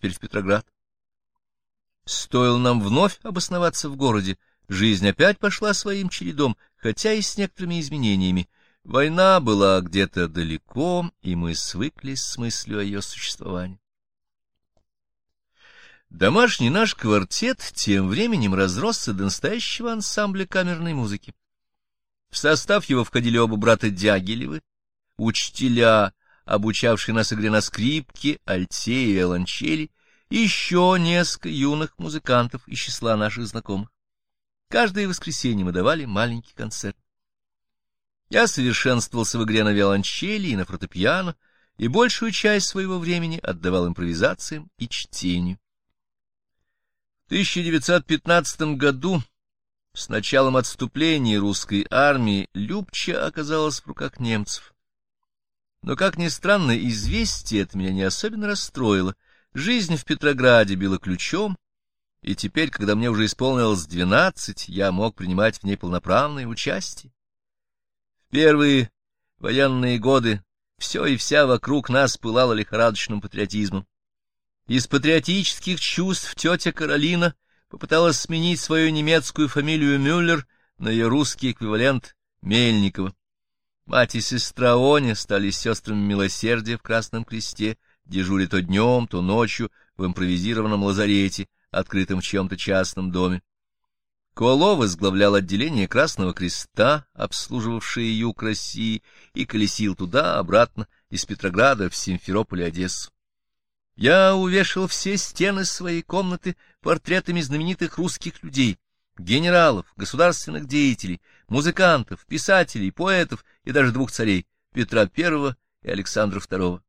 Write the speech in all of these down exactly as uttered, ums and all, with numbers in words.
теперь в Петроград. Стоило нам вновь обосноваться в городе, жизнь опять пошла своим чередом, хотя и с некоторыми изменениями. Война была где-то далеко, и мы свыклись с мыслью о ее существовании. Домашний наш квартет тем временем разросся до настоящего ансамбля камерной музыки. В состав его входили оба брата Дягилевы, учителя, обучавшие нас игре на скрипке, альте и виолончели, и еще несколько юных музыкантов из числа наших знакомых. Каждое воскресенье мы давали маленький концерт. Я совершенствовался в игре на виолончели и на фортепиано, и большую часть своего времени отдавал импровизациям и чтению. В тысяча девятьсот пятнадцатом году, с началом отступления русской армии, Любча оказалась в руках немцев. Но, как ни странно, известие это меня не особенно расстроило. Жизнь в Петрограде била ключом, и теперь, когда мне уже исполнилось двенадцать, я мог принимать в ней полноправное участие. В первые военные годы все и вся вокруг нас пылало лихорадочным патриотизмом. Из патриотических чувств тетя Каролина попыталась сменить свою немецкую фамилию Мюллер на ее русский эквивалент Мельникова. Мать и сестра Оня стали сестрами милосердия в Красном Кресте, дежуря то днем, то ночью в импровизированном лазарете, открытом в чьем-то частном доме. Коло возглавлял отделение Красного Креста, обслуживавшее юг России, и колесил туда-обратно из Петрограда в Симферополь и Одессу. Я увешал все стены своей комнаты портретами знаменитых русских людей, генералов, государственных деятелей, музыкантов, писателей, поэтов и даже двух царей — Петра Первого и Александра Второго.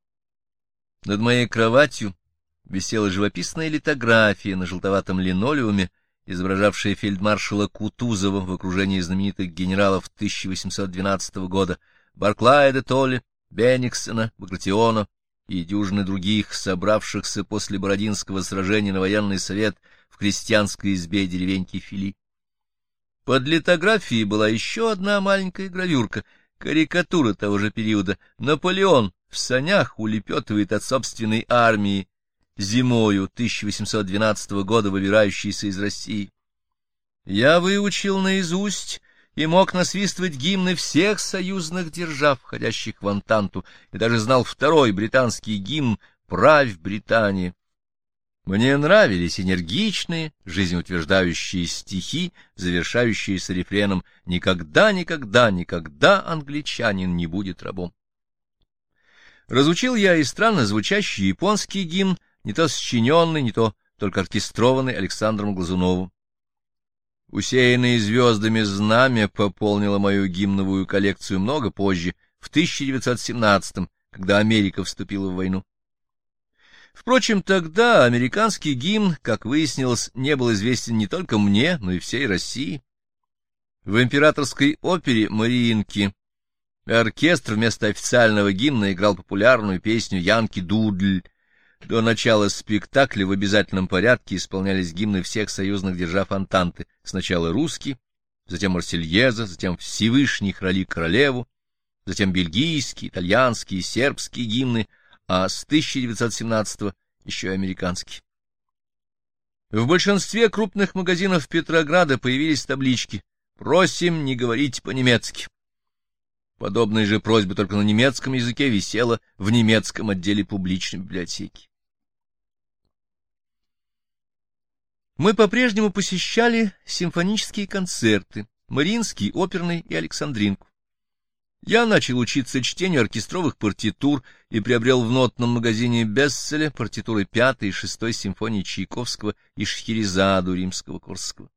Над моей кроватью висела живописная литография на желтоватом линолеуме, изображавшая фельдмаршала Кутузова в окружении знаменитых генералов тысяча восемьсот двенадцатого года Барклая де Толли, Бенниксена, Багратиона и дюжины других, собравшихся после Бородинского сражения на военный совет в крестьянской избе деревеньки Фили. Под литографией была еще одна маленькая гравюрка, карикатура того же периода. Наполеон в санях улепетывает от собственной армии, зимою тысяча восемьсот двенадцатого года выбирающийся из России. Я выучил наизусть и мог насвистывать гимны всех союзных держав, входящих в Антанту, и даже знал второй британский гимн «Правь, Британия». Мне нравились энергичные, жизнеутверждающие стихи, завершающиеся рефреном «Никогда, никогда, никогда англичанин не будет рабом». Разучил я и странно звучащий японский гимн, не то сочиненный, не то только оркестрованный Александром Глазуновым. Усеянное звездами знамя пополнило мою гимновую коллекцию много позже, в тысяча девятьсот семнадцатом, когда Америка вступила в войну. Впрочем, тогда американский гимн, как выяснилось, не был известен не только мне, но и всей России. В императорской опере «Мариинки» оркестр вместо официального гимна играл популярную песню «Янки Дудль». До начала спектакля в обязательном порядке исполнялись гимны всех союзных держав Антанты, сначала русский, затем Марсельеза, затем Всевышний храли королеву, затем бельгийские, итальянские и сербские гимны, а с тысяча девятьсот семнадцатого еще и американские. В большинстве крупных магазинов Петрограда появились таблички «Просим не говорить по-немецки». Подобная же просьба только на немецком языке висела в немецком отделе публичной библиотеки. Мы по-прежнему посещали симфонические концерты, Мариинский, оперный и Александринку. Я начал учиться чтению оркестровых партитур и приобрел в нотном магазине Бесселя партитуры пятой и шестой симфонии Чайковского и Шахерезаду римского-корсакова.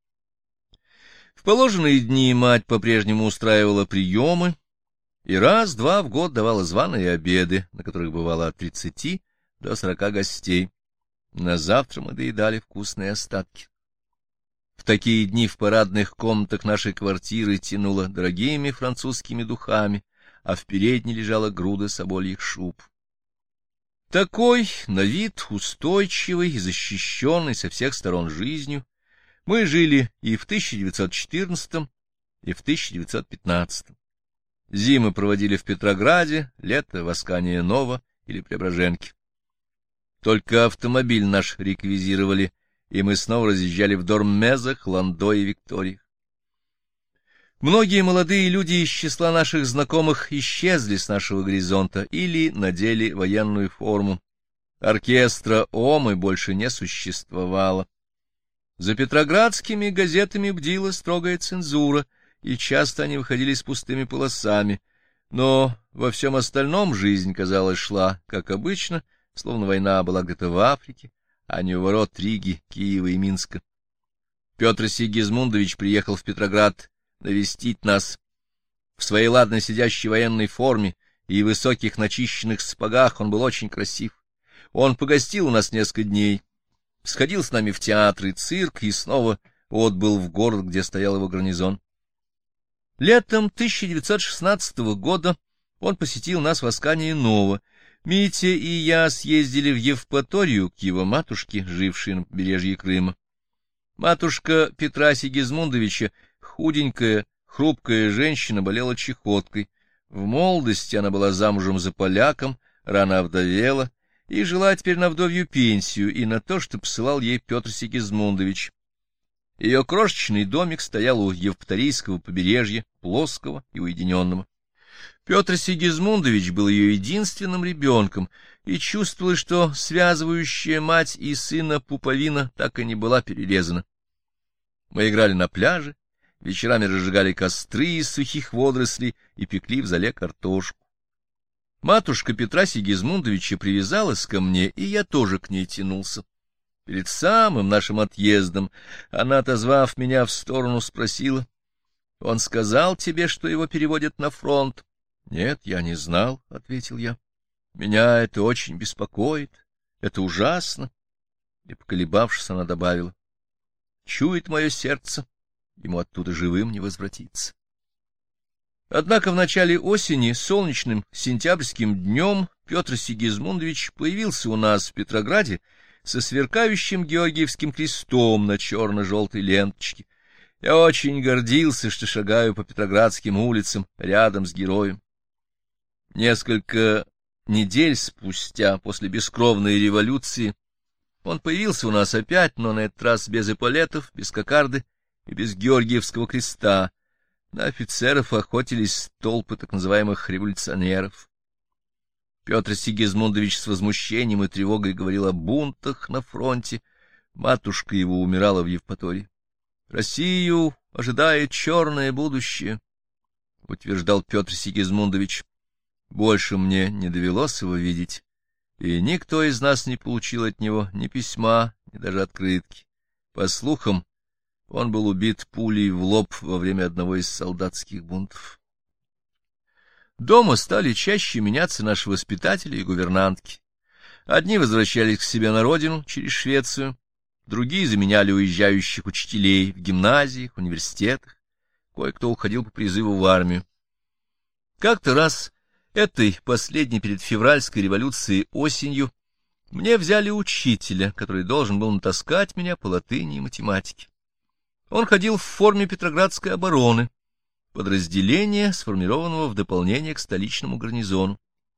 В положенные дни мать по-прежнему устраивала приемы и раз-два в год давала званые обеды, на которых бывало от тридцати до сорока гостей. На завтра мы доедали вкусные остатки. В такие дни в парадных комнатах нашей квартиры тянуло дорогими французскими духами, а в передней лежала груда собольих шуб. Такой, на вид устойчивый и защищенный со всех сторон жизнью, мы жили и в тысяча девятьсот четырнадцатом, и в тысяча девятьсот пятнадцатом. Зимы проводили в Петрограде, лето в Аскания-Нова или Преображенке. Только автомобиль наш реквизировали, и мы снова разъезжали в Дормезах, Ландо и Викториях. Многие молодые люди из числа наших знакомых исчезли с нашего горизонта или надели военную форму. Оркестра Омы больше не существовало. За петроградскими газетами бдила строгая цензура, и часто они выходили с пустыми полосами. Но во всем остальном жизнь, казалось, шла, как обычно, словно война была где-то в Африке, а не у ворот Риги, Киева и Минска. Петр Сигизмундович приехал в Петроград навестить нас. В своей ладно сидящей военной форме и высоких начищенных сапогах он был очень красив. Он погостил у нас несколько дней, сходил с нами в театр и цирк и снова отбыл в город, где стоял его гарнизон. Летом тысяча девятьсот шестнадцатого года он посетил нас в Аскании-Ново. Митя и я съездили в Евпаторию к его матушке, жившей на побережье Крыма. Матушка Петра Сигизмундовича, худенькая, хрупкая женщина, болела чахоткой. В молодости она была замужем за поляком, рано овдовела и жила теперь на вдовью пенсию и на то, что посылал ей Петр Сигизмундович. Ее крошечный домик стоял у Евпаторийского побережья, плоского и уединенного. Петр Сигизмундович был ее единственным ребенком, и чувствовалось, что связывающая мать и сына пуповина так и не была перерезана. Мы играли на пляже, вечерами разжигали костры из сухих водорослей и пекли в зале картошку. Матушка Петра Сигизмундовича привязалась ко мне, и я тоже к ней тянулся. Перед самым нашим отъездом она, отозвав меня в сторону, спросила: — Он сказал тебе, что его переводят на фронт? — Нет, я не знал, — ответил я. — Меня это очень беспокоит, это ужасно. И, поколебавшись, она добавила: — Чует мое сердце, ему оттуда живым не возвратиться. Однако в начале осени, солнечным сентябрьским днем, Петр Сигизмундович появился у нас в Петрограде со сверкающим Георгиевским крестом на черно-желтой ленточке. Я очень гордился, что шагаю по петроградским улицам рядом с героем. Несколько недель спустя, после бескровной революции, он появился у нас опять, но на этот раз без эполетов, без кокарды и без Георгиевского креста. На офицеров охотились толпы так называемых революционеров. Петр Сигизмундович с возмущением и тревогой говорил о бунтах на фронте. Матушка его умирала в Евпатории. «Россию ожидает черное будущее», — утверждал Петр Сигизмундович. Больше мне не довелось его видеть, и никто из нас не получил от него ни письма, ни даже открытки. По слухам, он был убит пулей в лоб во время одного из солдатских бунтов. Дома стали чаще меняться наши воспитатели и гувернантки. Одни возвращались к себе на родину через Швецию, другие заменяли уезжающих учителей в гимназиях, университетах, кое-кто уходил по призыву в армию. Как-то раз, этой последней перед февральской революцией осенью, мне взяли учителя, который должен был натаскать меня по латыни и математике. Он ходил в форме Петроградской обороны, подразделения, сформированного в дополнение к столичному гарнизону.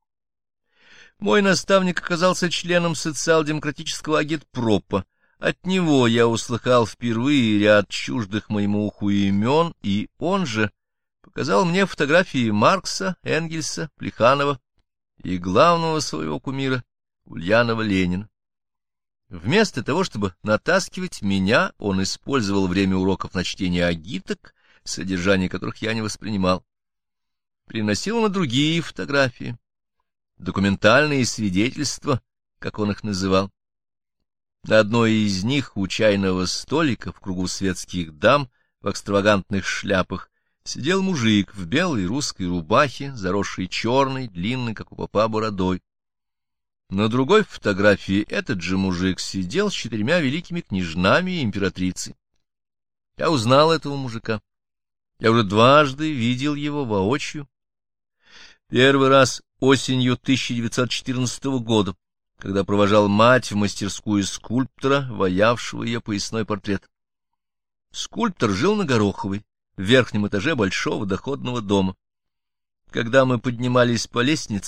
Мой наставник оказался членом социал-демократического агитпропа. От него я услыхал впервые ряд чуждых моему уху имен, и он же показал мне фотографии Маркса, Энгельса, Плеханова и главного своего кумира Ульянова Ленина. Вместо того, чтобы натаскивать меня, он использовал время уроков на чтение агиток, содержание которых я не воспринимал. Приносил он и другие фотографии, документальные свидетельства, как он их называл. На одной из них у чайного столика в кругу светских дам в экстравагантных шляпах сидел мужик в белой русской рубахе, заросшей черной, длинной, как у попа, бородой. На другой фотографии этот же мужик сидел с четырьмя великими княжнами и императрицей. Я узнал этого мужика. Я уже дважды видел его воочию. Первый раз осенью тысяча девятьсот четырнадцатого года, когда провожал мать в мастерскую скульптора, ваявшего ее поясной портрет. Скульптор жил на Гороховой, в верхнем этаже большого доходного дома. Когда мы поднимались по лестнице,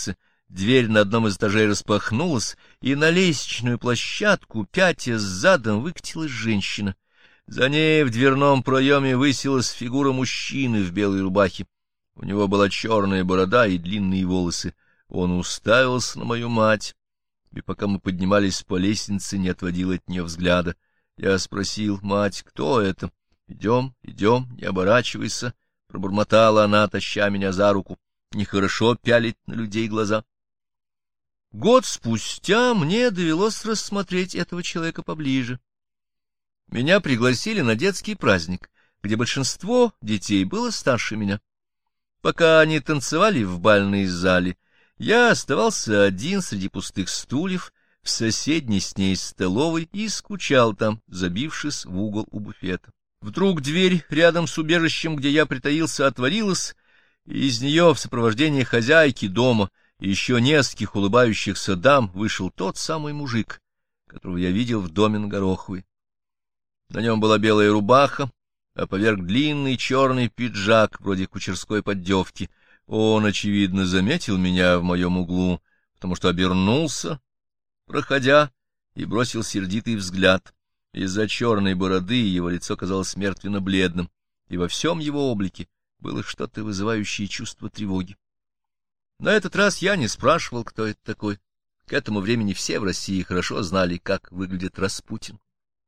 Дверь на одном из этажей распахнулась, и на лестничную площадку, пятясь задом, выкатилась женщина. За ней в дверном проеме высилась фигура мужчины в белой рубахе. У него была черная борода и длинные волосы. Он уставился на мою мать, и пока мы поднимались по лестнице, не отводил от нее взгляда. Я спросил: «Мать, кто это?» «Идем, идем, не оборачивайся», — пробормотала она, таща меня за руку. «Нехорошо пялить на людей глаза». Год спустя мне довелось рассмотреть этого человека поближе. Меня пригласили на детский праздник, где большинство детей было старше меня. Пока они танцевали в бальной зале, я оставался один среди пустых стульев в соседней с ней столовой и скучал там, забившись в угол у буфета. Вдруг дверь рядом с убежищем, где я притаился, отворилась, и из нее в сопровождении хозяйки дома и еще нескольких улыбающихся дам вышел тот самый мужик, которого я видел в доме на Гороховой. На нем была белая рубаха, а поверх длинный черный пиджак, вроде кучерской поддевки. Он, очевидно, заметил меня в моем углу, потому что обернулся, проходя, и бросил сердитый взгляд. Из-за черной бороды его лицо казалось мертвенно-бледным, и во всем его облике было что-то вызывающее чувство тревоги. На этот раз я не спрашивал, кто это такой. К этому времени все в России хорошо знали, как выглядит Распутин.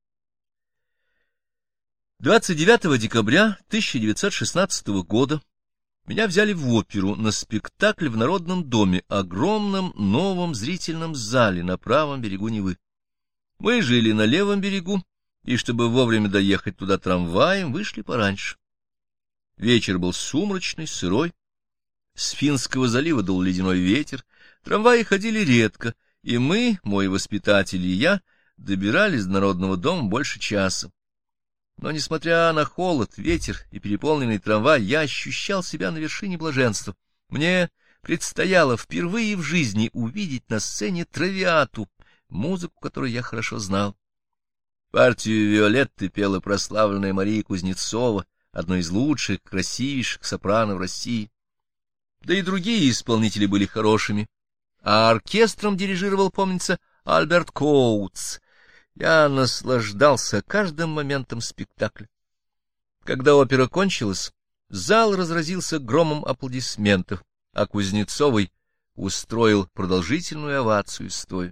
двадцать девятого декабря тысяча девятьсот шестнадцатого года меня взяли в оперу на спектакль в Народном доме, огромном новом зрительном зале на правом берегу Невы. Мы жили на левом берегу, и чтобы вовремя доехать туда трамваем, вышли пораньше. Вечер был сумрачный, сырой. С Финского залива дул ледяной ветер, трамваи ходили редко, и мы, мой воспитатель и я, добирались до Народного дома больше часа. Но, несмотря на холод, ветер и переполненный трамвай, я ощущал себя на вершине блаженства. Мне предстояло впервые в жизни увидеть на сцене Травиату, музыку, которую я хорошо знал. Партию Виолетты пела прославленная Мария Кузнецова, одно из лучших, красивейших сопрано в России. Да и другие исполнители были хорошими, а оркестром дирижировал, помнится, Альберт Коутс. Я наслаждался каждым моментом спектакля. Когда опера кончилась, зал разразился громом аплодисментов, а Кузнецовой устроил продолжительную овацию стоя.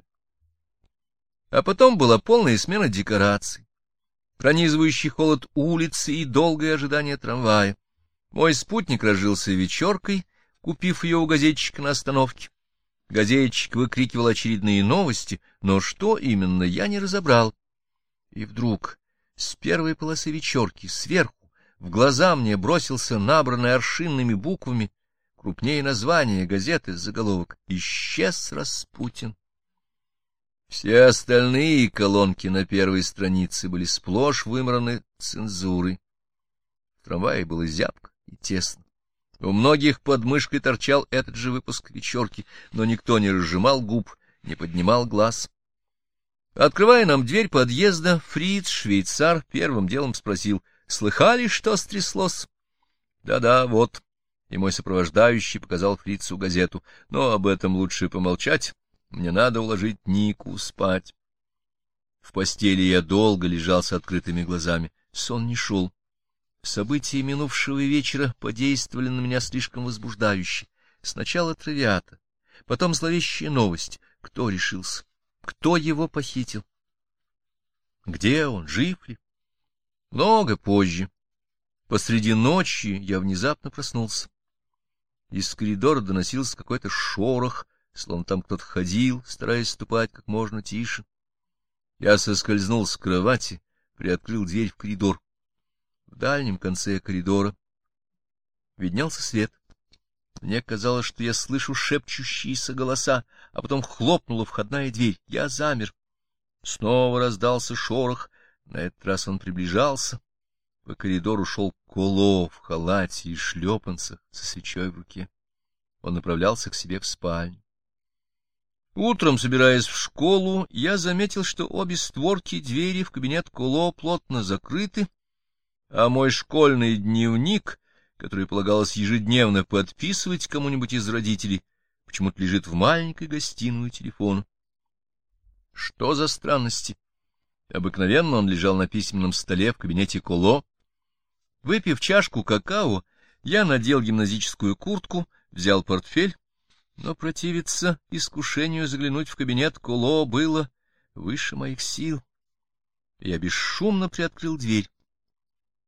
А потом была полная смена декораций, пронизывающий холод улицы и долгое ожидание трамвая. Мой спутник разжился вечеркой, купив ее у газетчика на остановке. Газетчик выкрикивал очередные новости, но что именно, я не разобрал. И вдруг с первой полосы вечерки сверху в глаза мне бросился набранный аршинными буквами крупнее названия газеты заголовок: «Исчез Распутин». Все остальные колонки на первой странице были сплошь вымраны цензурой. В трамвае было зябко и тесно. У многих под мышкой торчал этот же выпуск вечерки, но никто не разжимал губ, не поднимал глаз. Открывая нам дверь подъезда, фриц, швейцар, первым делом спросил: «Слыхали, что стряслось?» «Да-да, вот». И мой сопровождающий показал фрицу газету. «Но об этом лучше помолчать. Мне надо уложить Нику спать». В постели я долго лежал с открытыми глазами. Сон не шел. События минувшего вечера подействовали на меня слишком возбуждающе. Сначала Травиата, потом зловещая новость. Кто решился? Кто его похитил? Где он? Жив ли? Много позже. Посреди ночи я внезапно проснулся. Из коридора доносился какой-то шорох, словно там кто-то ходил, стараясь ступать как можно тише. Я соскользнул с кровати, приоткрыл дверь в коридор. В дальнем конце коридора виднелся свет. Мне казалось, что я слышу шепчущиеся голоса, а потом хлопнула входная дверь. Я замер. Снова раздался шорох, на этот раз он приближался. По коридору шел Коло в халате и шлепанцах со свечой в руке. Он направлялся к себе в спальню. Утром, собираясь в школу, я заметил, что обе створки двери в кабинет Коло плотно закрыты, а мой школьный дневник, который полагалось ежедневно подписывать кому-нибудь из родителей, почему-то лежит в маленькой гостиной у телефона. Что за странности? Обыкновенно он лежал на письменном столе в кабинете Коло. Выпив чашку какао, я надел гимназическую куртку, взял портфель, но противиться искушению заглянуть в кабинет Коло было выше моих сил. Я бесшумно приоткрыл дверь